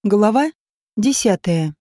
Глава 10.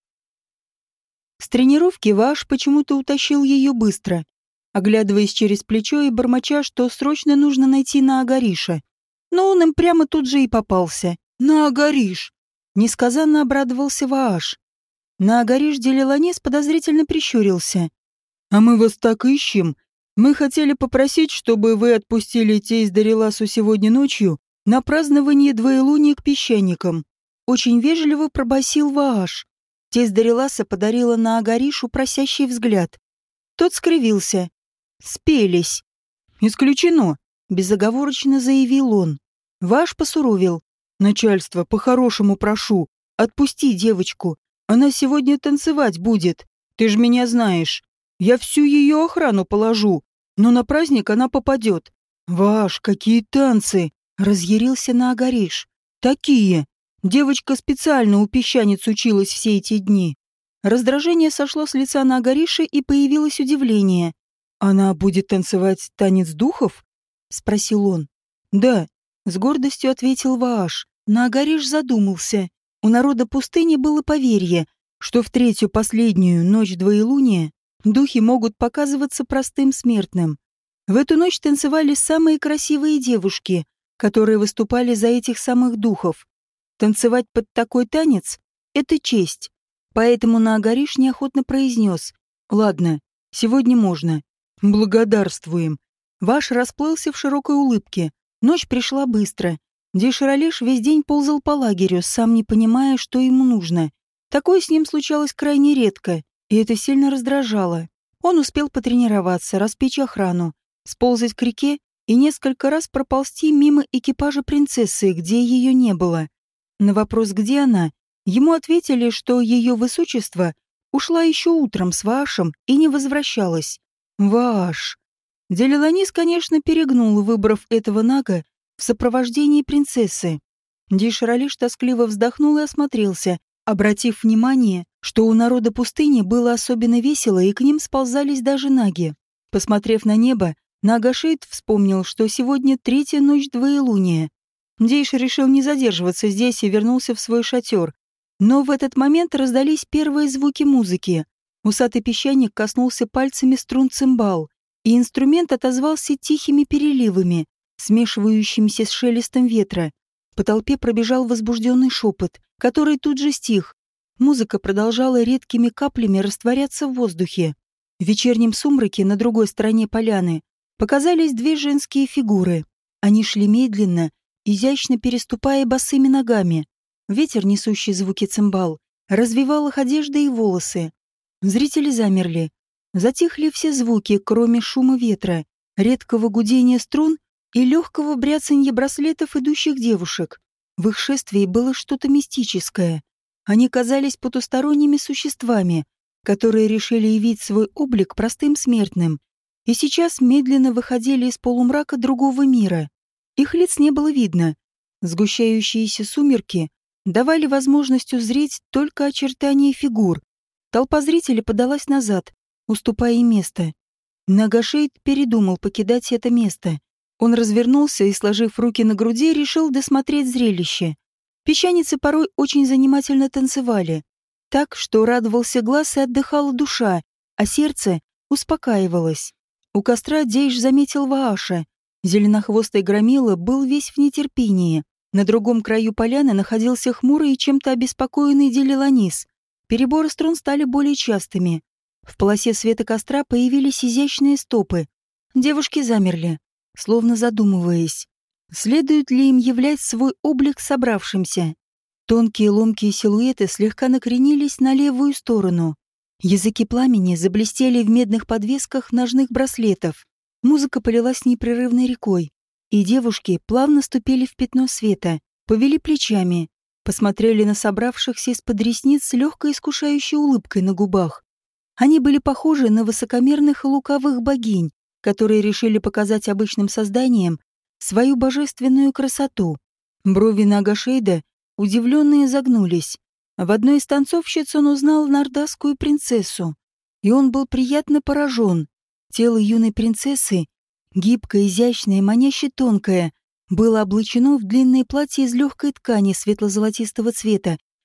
С тренировки Ваш почему-то утащил ее быстро, оглядываясь через плечо и бормоча, что срочно нужно найти Наагариша. Но он им прямо тут же и попался. «Наагариш!» Несказанно обрадовался Вааш. Наагариш Делиланес подозрительно прищурился. «А мы вас так ищем. Мы хотели попросить, чтобы вы отпустили Тейс Дариласу сегодня ночью на празднование двоелуния к песчаникам». Очень вежливо пробасил Вааш. Тесть Дариласа подарила Наагаришу просящий взгляд. Тот скривился. «Спелись». «Исключено», — безоговорочно заявил он. Вааш посуровил. «Начальство, по-хорошему прошу, отпусти девочку. Она сегодня танцевать будет. Ты ж меня знаешь. Я всю ее охрану положу, но на праздник она попадет». «Вааш, какие танцы!» — разъярился Наагариш. «Такие! Девочка специально у песчаниц училась все эти дни». Раздражение сошло с лица Наагариша, и появилось удивление. «Она будет танцевать танец духов?» — спросил он. «Да», — с гордостью ответил Вааш. Наагариш задумался. У народа пустыни было поверье, что в третью последнюю ночь двоелуния духи могут показываться простым смертным. В эту ночь танцевали самые красивые девушки, которые выступали за этих самых духов. Танцевать под такой танец — это честь. Поэтому Наагариш неохотно произнес: «Ладно, сегодня можно. Благодарствуем». Ваш расплылся в широкой улыбке. Ночь пришла быстро. Деширалеш весь день ползал по лагерю, сам не понимая, что ему нужно. Такое с ним случалось крайне редко, и это сильно раздражало. Он успел потренироваться, распечь охрану, сползать к реке и несколько раз проползти мимо экипажа принцессы, где ее не было. На вопрос, где она, ему ответили, что ее высочество ушла еще утром с Ваашем и не возвращалась. Вааш. Делиланис, конечно, перегнул, выбрав этого нага в сопровождении принцессы. Дишралиш тоскливо вздохнул и осмотрелся, обратив внимание, что у народа пустыни было особенно весело, и к ним сползались даже наги. Посмотрев на небо, Наагашейд вспомнил, что сегодня третья ночь двоелуния. Дейш решил не задерживаться здесь и вернулся в свой шатер. Но в этот момент раздались первые звуки музыки. Усатый песчаник коснулся пальцами струн цимбал, и инструмент отозвался тихими переливами, смешивающимися с шелестом ветра. По толпе пробежал возбужденный шепот, который тут же стих. Музыка продолжала редкими каплями растворяться в воздухе. В вечернем сумраке на другой стороне поляны показались две женские фигуры. Они шли медленно, изящно переступая босыми ногами. Ветер, несущий звуки цимбал, развивал их одежды и волосы. Зрители замерли. Затихли все звуки, кроме шума ветра, редкого гудения струн и легкого бряцанья браслетов идущих девушек. В их шествии было что-то мистическое. Они казались потусторонними существами, которые решили явить свой облик простым смертным, и сейчас медленно выходили из полумрака другого мира. Их лиц не было видно. Сгущающиеся сумерки давали возможность узреть только очертания фигур. Толпа зрителей подалась назад, уступая им место. Наагашейд передумал покидать это место. Он развернулся и, сложив руки на груди, решил досмотреть зрелище. Песчаницы порой очень занимательно танцевали, так, что радовался глаз и отдыхала душа, а сердце успокаивалось. У костра Дейш заметил Вааша. Зеленохвостый громила был весь в нетерпении. На другом краю поляны находился хмурый и чем-то обеспокоенный Делиланис. Переборы струн стали более частыми. В полосе света костра появились изящные стопы. Девушки замерли, словно задумываясь, следует ли им являть свой облик собравшимся. Тонкие ломкие силуэты слегка накренились на левую сторону. Языки пламени заблестели в медных подвесках ножных браслетов. Музыка полилась непрерывной рекой, и девушки плавно ступили в пятно света, повели плечами, посмотрели на собравшихся из-под ресниц с легкой искушающей улыбкой на губах. Они были похожи на высокомерных и лукавых богинь, которые решили показать обычным созданиям свою божественную красоту. Брови Наагашейда удивленно изогнулись. В одной из танцовщиц он узнал нардасскую принцессу, и он был приятно поражен. Тело юной принцессы, гибкое, изящное, маняще тонкое, было облачено в длинное платье из легкой ткани светло-золотистого цвета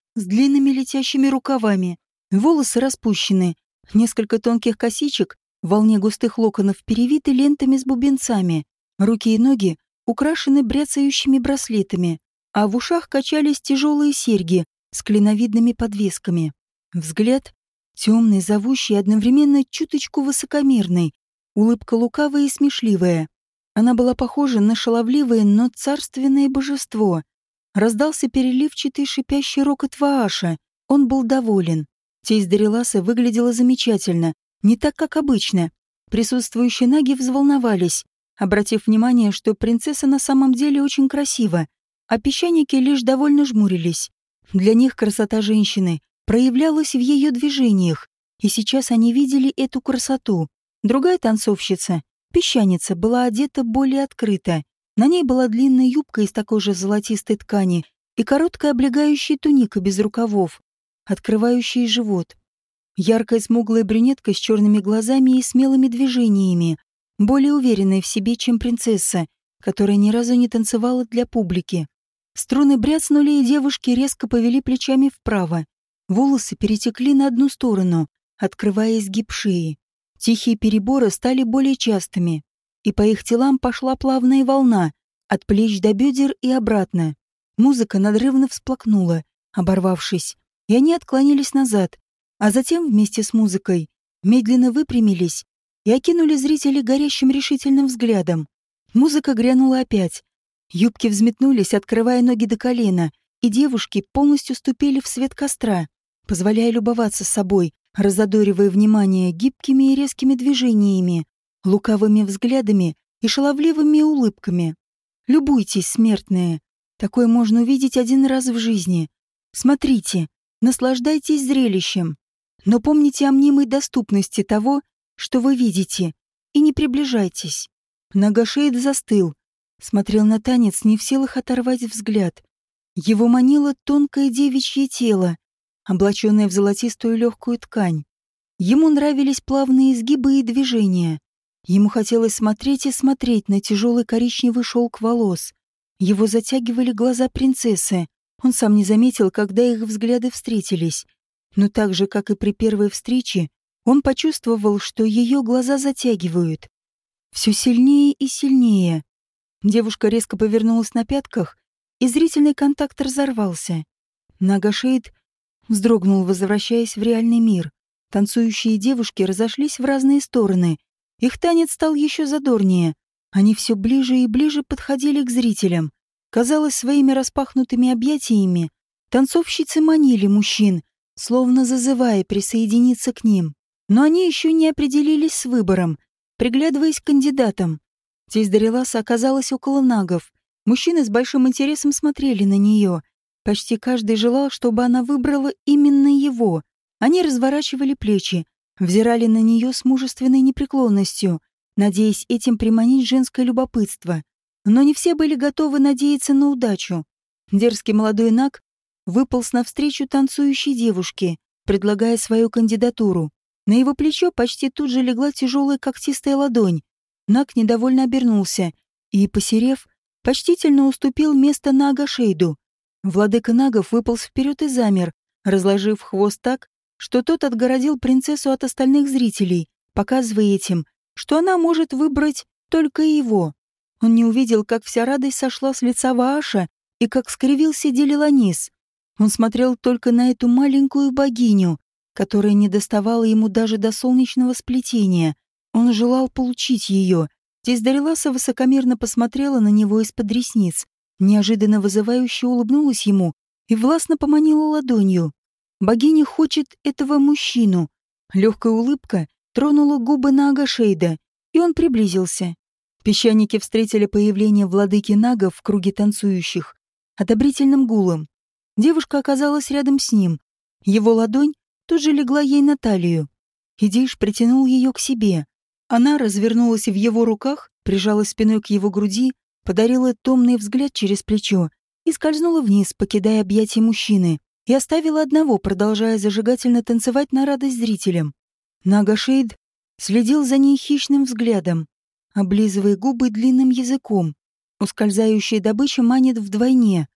с длинными летящими рукавами, волосы распущены, несколько тонких косичек в волне густых локонов перевиты лентами с бубенцами, руки и ноги украшены бряцающими браслетами, а в ушах качались тяжелые серьги с клиновидными подвесками. Взгляд темный, зовущий, одновременно чуточку высокомерный, улыбка лукавая и смешливая. Она была похожа на шаловливое, но царственное божество. Раздался переливчатый шипящий рокот Вааша. Он был доволен. Тесть Дариласа выглядела замечательно, не так, как обычно. Присутствующие наги взволновались, обратив внимание, что принцесса на самом деле очень красива, а песчаники лишь довольно жмурились. Для них красота женщины проявлялась в ее движениях, и сейчас они видели эту красоту. Другая танцовщица, песчаница, была одета более открыто. На ней была длинная юбка из такой же золотистой ткани и короткая облегающая туника без рукавов, открывающая живот. Яркая смуглая брюнетка с черными глазами и смелыми движениями, более уверенная в себе, чем принцесса, которая ни разу не танцевала для публики. Струны бряцнули, и девушки резко повели плечами вправо. Волосы перетекли на одну сторону, открывая изгиб шеи. Тихие переборы стали более частыми, и по их телам пошла плавная волна, от плеч до бедер и обратно. Музыка надрывно всплакнула, оборвавшись, и они отклонились назад, а затем вместе с музыкой медленно выпрямились и окинули зрителей горящим решительным взглядом. Музыка грянула опять. Юбки взметнулись, открывая ноги до колена, и девушки полностью ступили в свет костра, позволяя любоваться собой, разодоривая внимание гибкими и резкими движениями, лукавыми взглядами и шаловливыми улыбками. Любуйтесь, смертные. Такое можно увидеть один раз в жизни. Смотрите, наслаждайтесь зрелищем. Но помните о мнимой доступности того, что вы видите, и не приближайтесь. Нагашейд застыл, смотрел на танец, не в силах оторвать взгляд. Его манило тонкое девичье тело, облаченное в золотистую легкую ткань. Ему нравились плавные изгибы и движения. Ему хотелось смотреть и смотреть на тяжелый коричневый шелк волос. Его затягивали глаза принцессы. Он сам не заметил, когда их взгляды встретились. Но так же, как и при первой встрече, он почувствовал, что ее глаза затягивают. Все сильнее и сильнее. Девушка резко повернулась на пятках, и зрительный контакт разорвался. Нагашейд вздрогнул, возвращаясь в реальный мир. Танцующие девушки разошлись в разные стороны. Их танец стал еще задорнее. Они все ближе и ближе подходили к зрителям. Казалось, своими распахнутыми объятиями танцовщицы манили мужчин, словно зазывая присоединиться к ним. Но они еще не определились с выбором, приглядываясь к кандидатам. Тесть Дариласа оказалась около нагов. Мужчины с большим интересом смотрели на нее. Почти каждый желал, чтобы она выбрала именно его. Они разворачивали плечи, взирали на нее с мужественной непреклонностью, надеясь этим приманить женское любопытство. Но не все были готовы надеяться на удачу. Дерзкий молодой наг выполз навстречу танцующей девушке, предлагая свою кандидатуру. На его плечо почти тут же легла тяжелая когтистая ладонь. Наг недовольно обернулся и, посерев, почтительно уступил место Нагашейду. Владыка нагов выполз вперед и замер, разложив хвост так, что тот отгородил принцессу от остальных зрителей, показывая этим, что она может выбрать только его. Он не увидел, как вся радость сошла с лица Вааша и как скривился Делиланис. Он смотрел только на эту маленькую богиню, которая не доставала ему даже до солнечного сплетения. Он желал получить ее. Тесть Дариласа высокомерно посмотрела на него из-под ресниц, неожиданно вызывающе улыбнулась ему и властно поманила ладонью. Богиня хочет этого мужчину. Легкая улыбка тронула губы Нагашейда, и он приблизился. Песчаники встретили появление владыки нагов в круге танцующих одобрительным гулом. Девушка оказалась рядом с ним. Его ладонь тут же легла ей на талию. Идиш притянул ее к себе. Она развернулась в его руках, прижалась спиной к его груди, подарила томный взгляд через плечо и скользнула вниз, покидая объятия мужчины, и оставила одного, продолжая зажигательно танцевать на радость зрителям. Нагашейд следил за ней хищным взглядом, облизывая губы длинным языком. Ускользающая добыча манит вдвойне.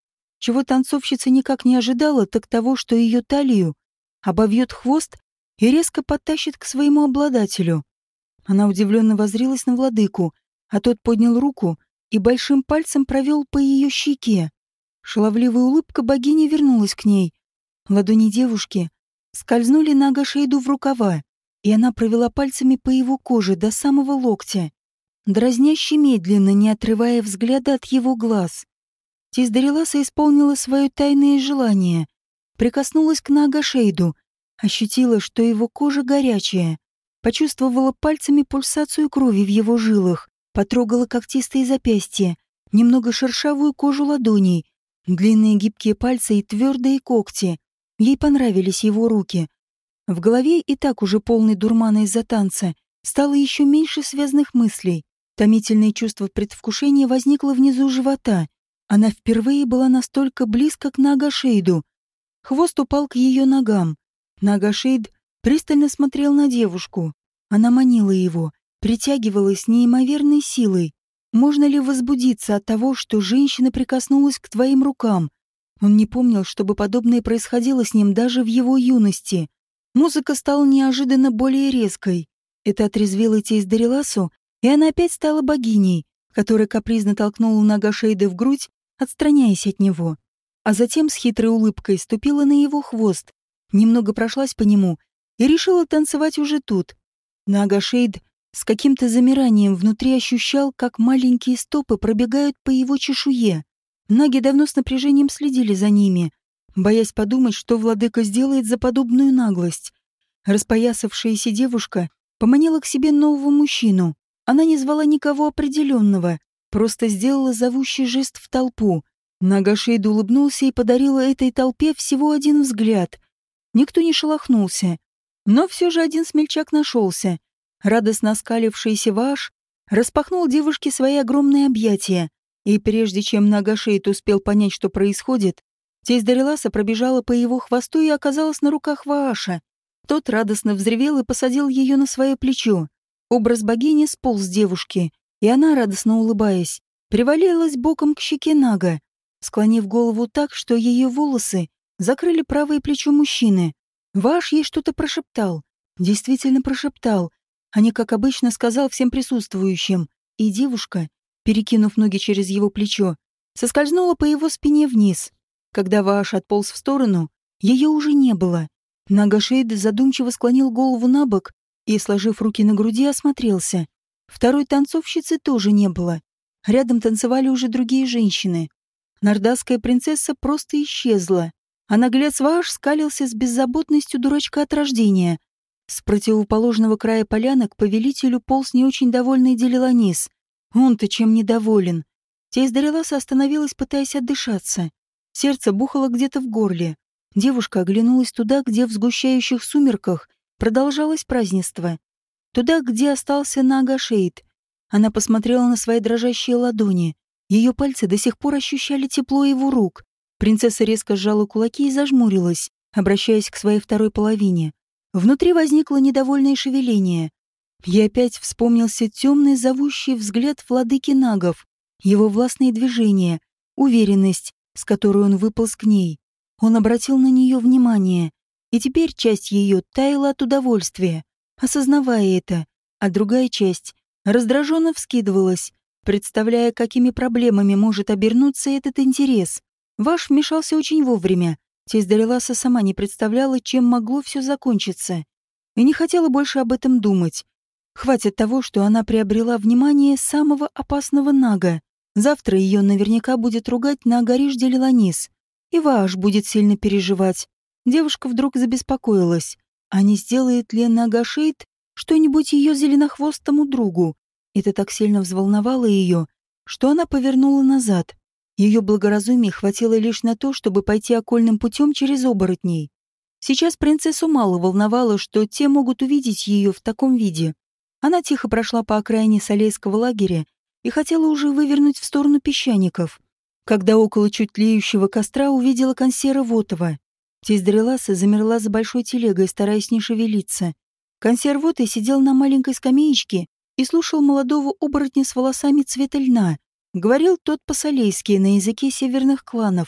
Чего танцовщица никак не ожидала, так того, что ее талию обовьет хвост и резко подтащит к своему обладателю. Она удивленно воззрилась на владыку, а тот поднял руку и большим пальцем провел по ее щеке. Шаловливая улыбка богини вернулась к ней. Ладони девушки скользнули на Агашейду в рукава, и она провела пальцами по его коже до самого локтя, дразняще медленно, не отрывая взгляда от его глаз. Тесть Дариласа исполнила свое тайное желание, прикоснулась к Наагашейду, ощутила, что его кожа горячая, почувствовала пальцами пульсацию крови в его жилах, потрогала когтистые запястья, немного шершавую кожу ладоней, длинные гибкие пальцы и твердые когти. Ей понравились его руки. В голове, и так уже полный дурмана из-за танца, стало еще меньше связанных мыслей. Томительное чувство предвкушения возникло внизу живота. Она впервые была настолько близко к Наагашейду. Хвост упал к ее ногам. Наагашейд пристально смотрел на девушку. Она манила его, притягивала с неимоверной силой. Можно ли возбудиться от того, что женщина прикоснулась к твоим рукам? Он не помнил, чтобы подобное происходило с ним даже в его юности. Музыка стала неожиданно более резкой. Это отрезвило тесть Дариласу, и она опять стала богиней, которая капризно толкнула Наагашейда в грудь, отстраняясь от него. А затем с хитрой улыбкой ступила на его хвост, немного прошлась по нему и решила танцевать уже тут. Наагашейд с каким-то замиранием внутри ощущал, как маленькие стопы пробегают по его чешуе. Наги давно с напряжением следили за ними, боясь подумать, что владыка сделает за подобную наглость. Распоясавшаяся девушка поманила к себе нового мужчину. Она не звала никого определенного, просто сделала зовущий жест в толпу. Наагашейд улыбнулся и подарила этой толпе всего один взгляд. Никто не шелохнулся. Но все же один смельчак нашелся. Радостно оскалившийся Вааш распахнул девушке свои огромные объятия, и прежде чем Наагашейд успел понять, что происходит, тесть Дариласа пробежала по его хвосту и оказалась на руках Вааша. Тот радостно взревел и посадил ее на свое плечо. Образ богини сполз с девушки, и она, радостно улыбаясь, привалилась боком к щеке Нага, склонив голову так, что ее волосы закрыли правое плечо мужчины. Вааш ей что-то прошептал, действительно прошептал, а не, как обычно, сказал всем присутствующим, и девушка, перекинув ноги через его плечо, соскользнула по его спине вниз. Когда Вааш отполз в сторону, ее уже не было. Наагашейд задумчиво склонил голову на бок и, сложив руки на груди, осмотрелся. Второй танцовщицы тоже не было. Рядом танцевали уже другие женщины. Нардасская принцесса просто исчезла, а наглец Вааш скалился с беззаботностью дурачка от рождения. С противоположного края поляны к повелителю полз не очень довольный Делиланис. Он-то чем недоволен. Тесть Дариласа остановилась, пытаясь отдышаться. Сердце бухало где-то в горле. Девушка оглянулась туда, где в сгущающих сумерках продолжалось празднество. Туда, где остался Наагашейд. Она посмотрела на свои дрожащие ладони. Ее пальцы до сих пор ощущали тепло его рук. Принцесса резко сжала кулаки и зажмурилась, обращаясь к своей второй половине. Внутри возникло недовольное шевеление. Ей опять вспомнился темный зовущий взгляд владыки нагов, его властные движения, уверенность, с которой он выполз к ней. Он обратил на нее внимание, и теперь часть ее таяла от удовольствия, осознавая это, а другая часть раздраженно вскидывалась, представляя, какими проблемами может обернуться этот интерес. Ваш вмешался очень вовремя. Тесть Дариласа сама не представляла, чем могло все закончиться, и не хотела больше об этом думать. Хватит того, что она приобрела внимание самого опасного нага. Завтра ее наверняка будет ругать Наагариш Делиланис, и Вааш будет сильно переживать. Девушка вдруг забеспокоилась, а не сделает ли Наагашейд что-нибудь ее зеленохвостому другу. Это так сильно взволновало ее, что она повернула назад. Ее благоразумия хватило лишь на то, чтобы пойти окольным путем через оборотней. Сейчас принцессу мало волновало, что те могут увидеть ее в таком виде. Она тихо прошла по окраине Солейского лагеря и хотела уже вывернуть в сторону песчаников, когда около чуть тлеющего костра увидела консьера Вотова. Тесть Дариласа замерла за большой телегой, стараясь не шевелиться. Консьер Вотый сидел на маленькой скамеечке и слушал молодого оборотня с волосами цвета льна. Говорил тот по-солейски на языке северных кланов.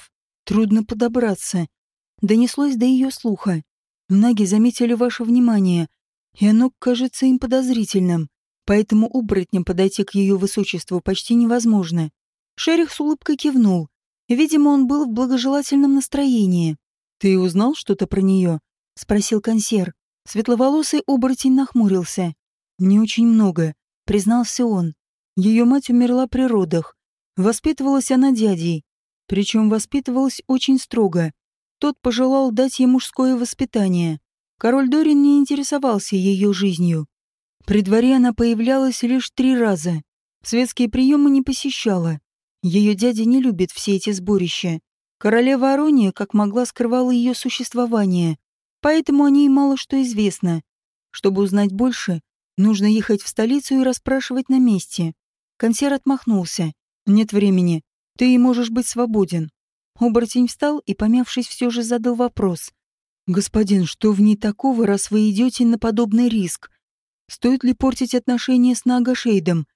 Трудно подобраться. Донеслось до ее слуха. Наги заметили ваше внимание, и оно кажется им подозрительным, поэтому оборотням подойти к ее высочеству почти невозможно. Шерих с улыбкой кивнул. Видимо, он был в благожелательном настроении. «Ты узнал что-то про нее?» — спросил консьер. Светловолосый оборотень нахмурился. «Не очень много», — признался он. Ее мать умерла при родах. Воспитывалась она дядей. Причем воспитывалась очень строго. Тот пожелал дать ей мужское воспитание. Король Дорин не интересовался ее жизнью. При дворе она появлялась лишь 3 раза. Светские приемы не посещала. Ее дядя не любит все эти сборища. Королева Арония, как могла, скрывала ее существование. Поэтому о ней мало что известно. Чтобы узнать больше, нужно ехать в столицу и расспрашивать на месте. Консьер отмахнулся. «Нет времени. Ты можешь быть свободен». Оборотень встал и, помявшись, все же задал вопрос. «Господин, что в ней такого, раз вы идете на подобный риск? Стоит ли портить отношения с Наагашейдом?»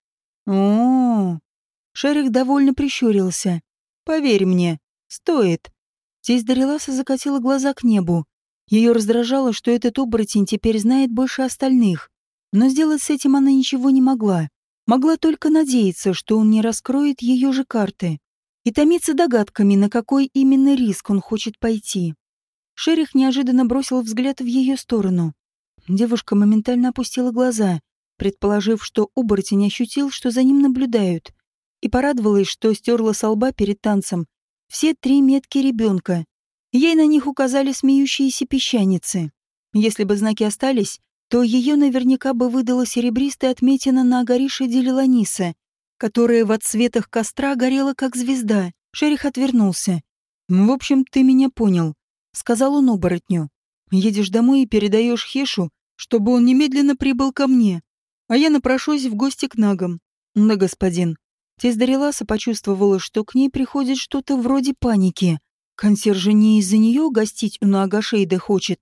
О, Шерих довольно прищурился. «Поверь мне, стоит». Тесть Дариласа закатила глаза к небу. Ее раздражало, что этот оборотень теперь знает больше остальных. Но сделать с этим она ничего не могла. Могла только надеяться, что он не раскроет ее же карты. И томиться догадками, на какой именно риск он хочет пойти. Шерих неожиданно бросил взгляд в ее сторону. Девушка моментально опустила глаза, предположив, что оборотень ощутил, что за ним наблюдают, и порадовалась, что стерла со лба перед танцем все 3 метки ребенка. Ей на них указали смеющиеся песчаницы. Если бы знаки остались, то ее наверняка бы выдала серебристая отметина на Агарише Делиланиса, которая в отсветах костра горела как звезда. Шерих отвернулся. «В общем, ты меня понял», — сказал он оборотню. «Едешь домой и передаешь Хешу, чтобы он немедленно прибыл ко мне, а я напрошусь в гости к нагам». «Да, господин». Тесть Дариласа почувствовала, что к ней приходит что-то вроде паники. Консьерж же не из-за нее гостить у Наагашейда хочет.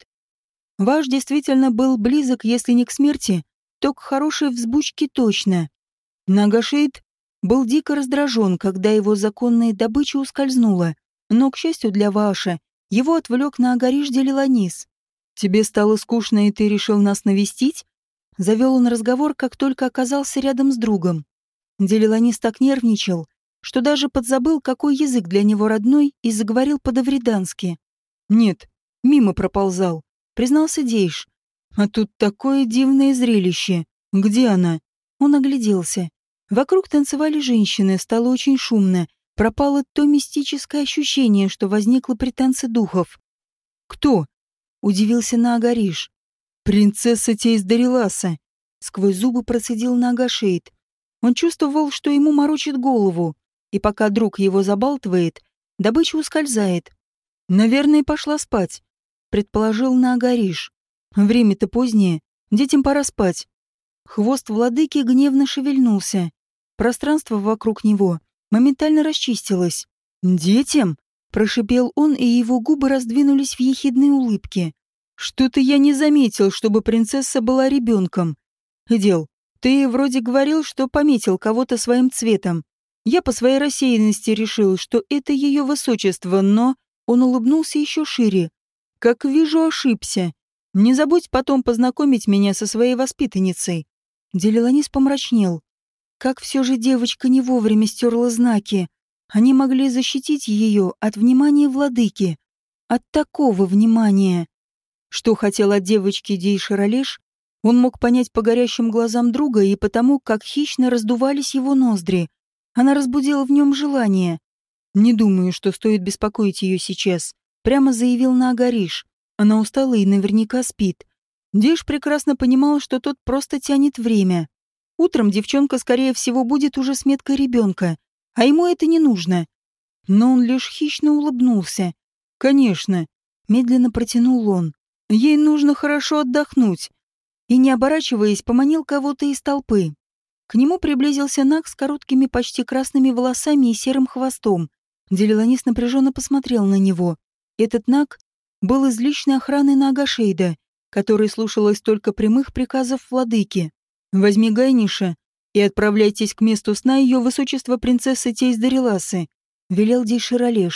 Ваш действительно был близок, если не к смерти, то к хорошей взбучке точно. Наагашейд был дико раздражен, когда его законная добыча ускользнула, но, к счастью для Вааша, его отвлек Наагариш Делиланис. «Тебе стало скучно, и ты решил нас навестить?» Завел он разговор, как только оказался рядом с другом. Делиланис так нервничал, что даже подзабыл, какой язык для него родной, и заговорил по-давридански. «Нет, мимо проползал», — признался Дейш. «А тут такое дивное зрелище. Где она?» Он огляделся. Вокруг танцевали женщины, стало очень шумно. Пропало то мистическое ощущение, что возникло при танце духов. «Кто?» — удивился Наагариш. «Принцесса Тесть Дариласа», — сквозь зубы процедил Наагашейд. Он чувствовал, что ему морочит голову, и пока друг его забалтывает, добыча ускользает. «Наверное, пошла спать», — предположил Наагариш. «Время-то позднее, детям пора спать». Хвост владыки гневно шевельнулся. Пространство вокруг него моментально расчистилось. «Детям?» — прошипел он, и его губы раздвинулись в ехидной улыбке. «Что-то я не заметил, чтобы принцесса была ребенком. Идел, ты вроде говорил, что пометил кого-то своим цветом. Я по своей рассеянности решил, что это ее высочество, но...» Он улыбнулся еще шире. «Как вижу, ошибся. Не забудь потом познакомить меня со своей воспитанницей». Делиланис помрачнел. Как все же девочка не вовремя стерла знаки. Они могли защитить ее от внимания владыки. От такого внимания. Что хотел от девочки Дейш Ролеш, он мог понять по горящим глазам друга и потому, как хищно раздувались его ноздри. Она разбудила в нем желание. «Не думаю, что стоит беспокоить ее сейчас», — прямо заявил Наагариш. Она устала и наверняка спит. Дейш прекрасно понимал, что тот просто тянет время. Утром девчонка, скорее всего, будет уже с меткой ребенка, а ему это не нужно. Но он лишь хищно улыбнулся. «Конечно», — медленно протянул он. «Ей нужно хорошо отдохнуть». И, не оборачиваясь, поманил кого-то из толпы. К нему приблизился Наг с короткими, почти красными волосами и серым хвостом. Делиланис напряженно посмотрел на него. Этот Наг был из личной охраны Наагашейда, которой слушалась только прямых приказов владыки. «Возьми Гайниша и отправляйтесь к месту сна ее высочества принцессы Тесть Дариласы», — велел Дейш Ролеш.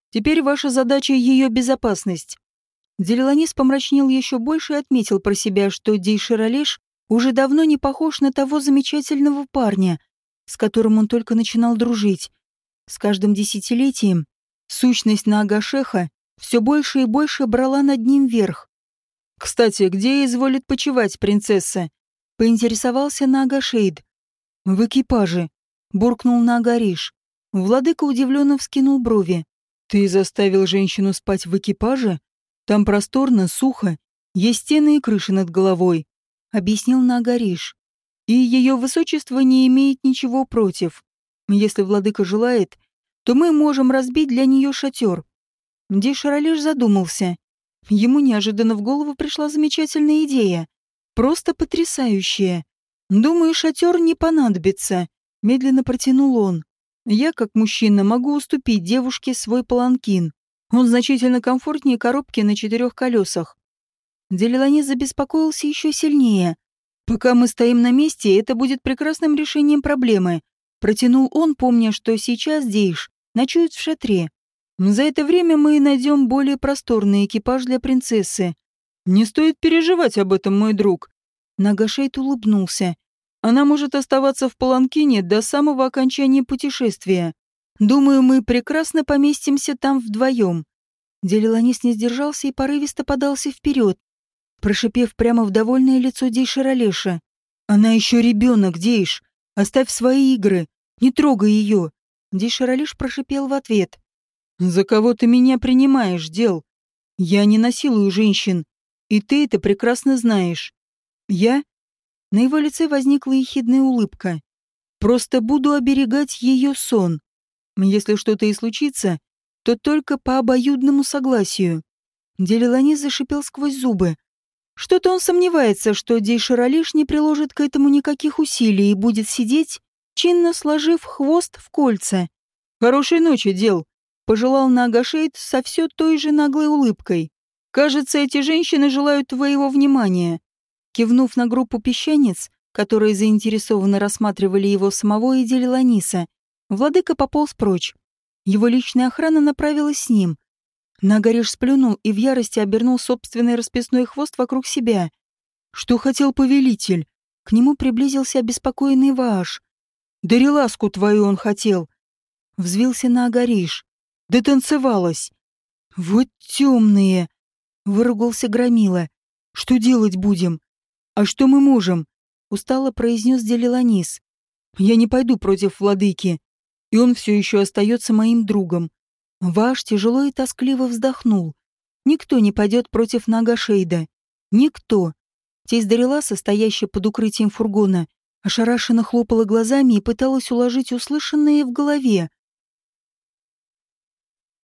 Теперь ваша задача — ее безопасность». Делиланис помрачнел еще больше и отметил про себя, что Дейширалеш уже давно не похож на того замечательного парня, с которым он только начинал дружить. С каждым десятилетием сущность Наагашеха все больше и больше брала над ним верх. «Кстати, где изволит почивать принцесса?» — поинтересовался Наагашейд. «В экипаже», — буркнул Наагариш. Владыка удивленно вскинул брови. «Ты заставил женщину спать в экипаже? Там просторно, сухо, есть стены и крыши над головой», — объяснил Наагариш. «И ее высочество не имеет ничего против. Если владыка желает, то мы можем разбить для нее шатер». Дейширалеш задумался. Ему неожиданно в голову пришла замечательная идея. Просто потрясающая. «Думаю, шатер не понадобится», — медленно протянул он. «Я, как мужчина, могу уступить девушке свой паланкин. Он значительно комфортнее коробки на 4 колесах». Делиланис забеспокоился еще сильнее. «Пока мы стоим на месте, это будет прекрасным решением проблемы», — протянул он, помня, что сейчас Дейш ночует в шатре. «За это время мы найдем более просторный экипаж для принцессы». «Не стоит переживать об этом, мой друг», — Нагашейд улыбнулся. «Она может оставаться в паланкине до самого окончания путешествия. Думаю, мы прекрасно поместимся там вдвоем». Делиланис не сдержался и порывисто подался вперед, прошипев прямо в довольное лицо Дейширалеша. «Она еще ребенок, Дейш. Оставь свои игры. Не трогай ее». Дейширалеш прошипел в ответ. «За кого ты меня принимаешь, Дел? Я не насилую женщин, и ты это прекрасно знаешь. Я...» На его лице возникла ехидная улыбка. «Просто буду оберегать ее сон. Если что-то и случится, то только по обоюдному согласию». Делиланис зашипел сквозь зубы. Что-то он сомневается, что Дейширалеш не приложит к этому никаких усилий и будет сидеть, чинно сложив хвост в кольца. «Хорошей ночи, Дел», — пожелал Наагашейд со все той же наглой улыбкой. «Кажется, эти женщины желают твоего внимания». Кивнув на группу песчанец, которые заинтересованно рассматривали его самого и Делиланиса, владыка пополз прочь. Его личная охрана направилась с ним. Наагариш сплюнул и в ярости обернул собственный расписной хвост вокруг себя. «Что хотел повелитель?» К нему приблизился обеспокоенный Вааш. «Дариласку твою он хотел!» Взвился Наагариш. «Да танцевалась!» «Вот темные!» — выругался Громила. «Что делать будем?» «А что мы можем?» — устало произнес Делиланис. «Я не пойду против владыки, и он все еще остается моим другом». Вааш тяжело и тоскливо вздохнул. «Никто не пойдет против Наагашейда. Никто». Тесть Дариласа, стоящая под укрытием фургона, ошарашенно хлопала глазами и пыталась уложить услышанное в голове.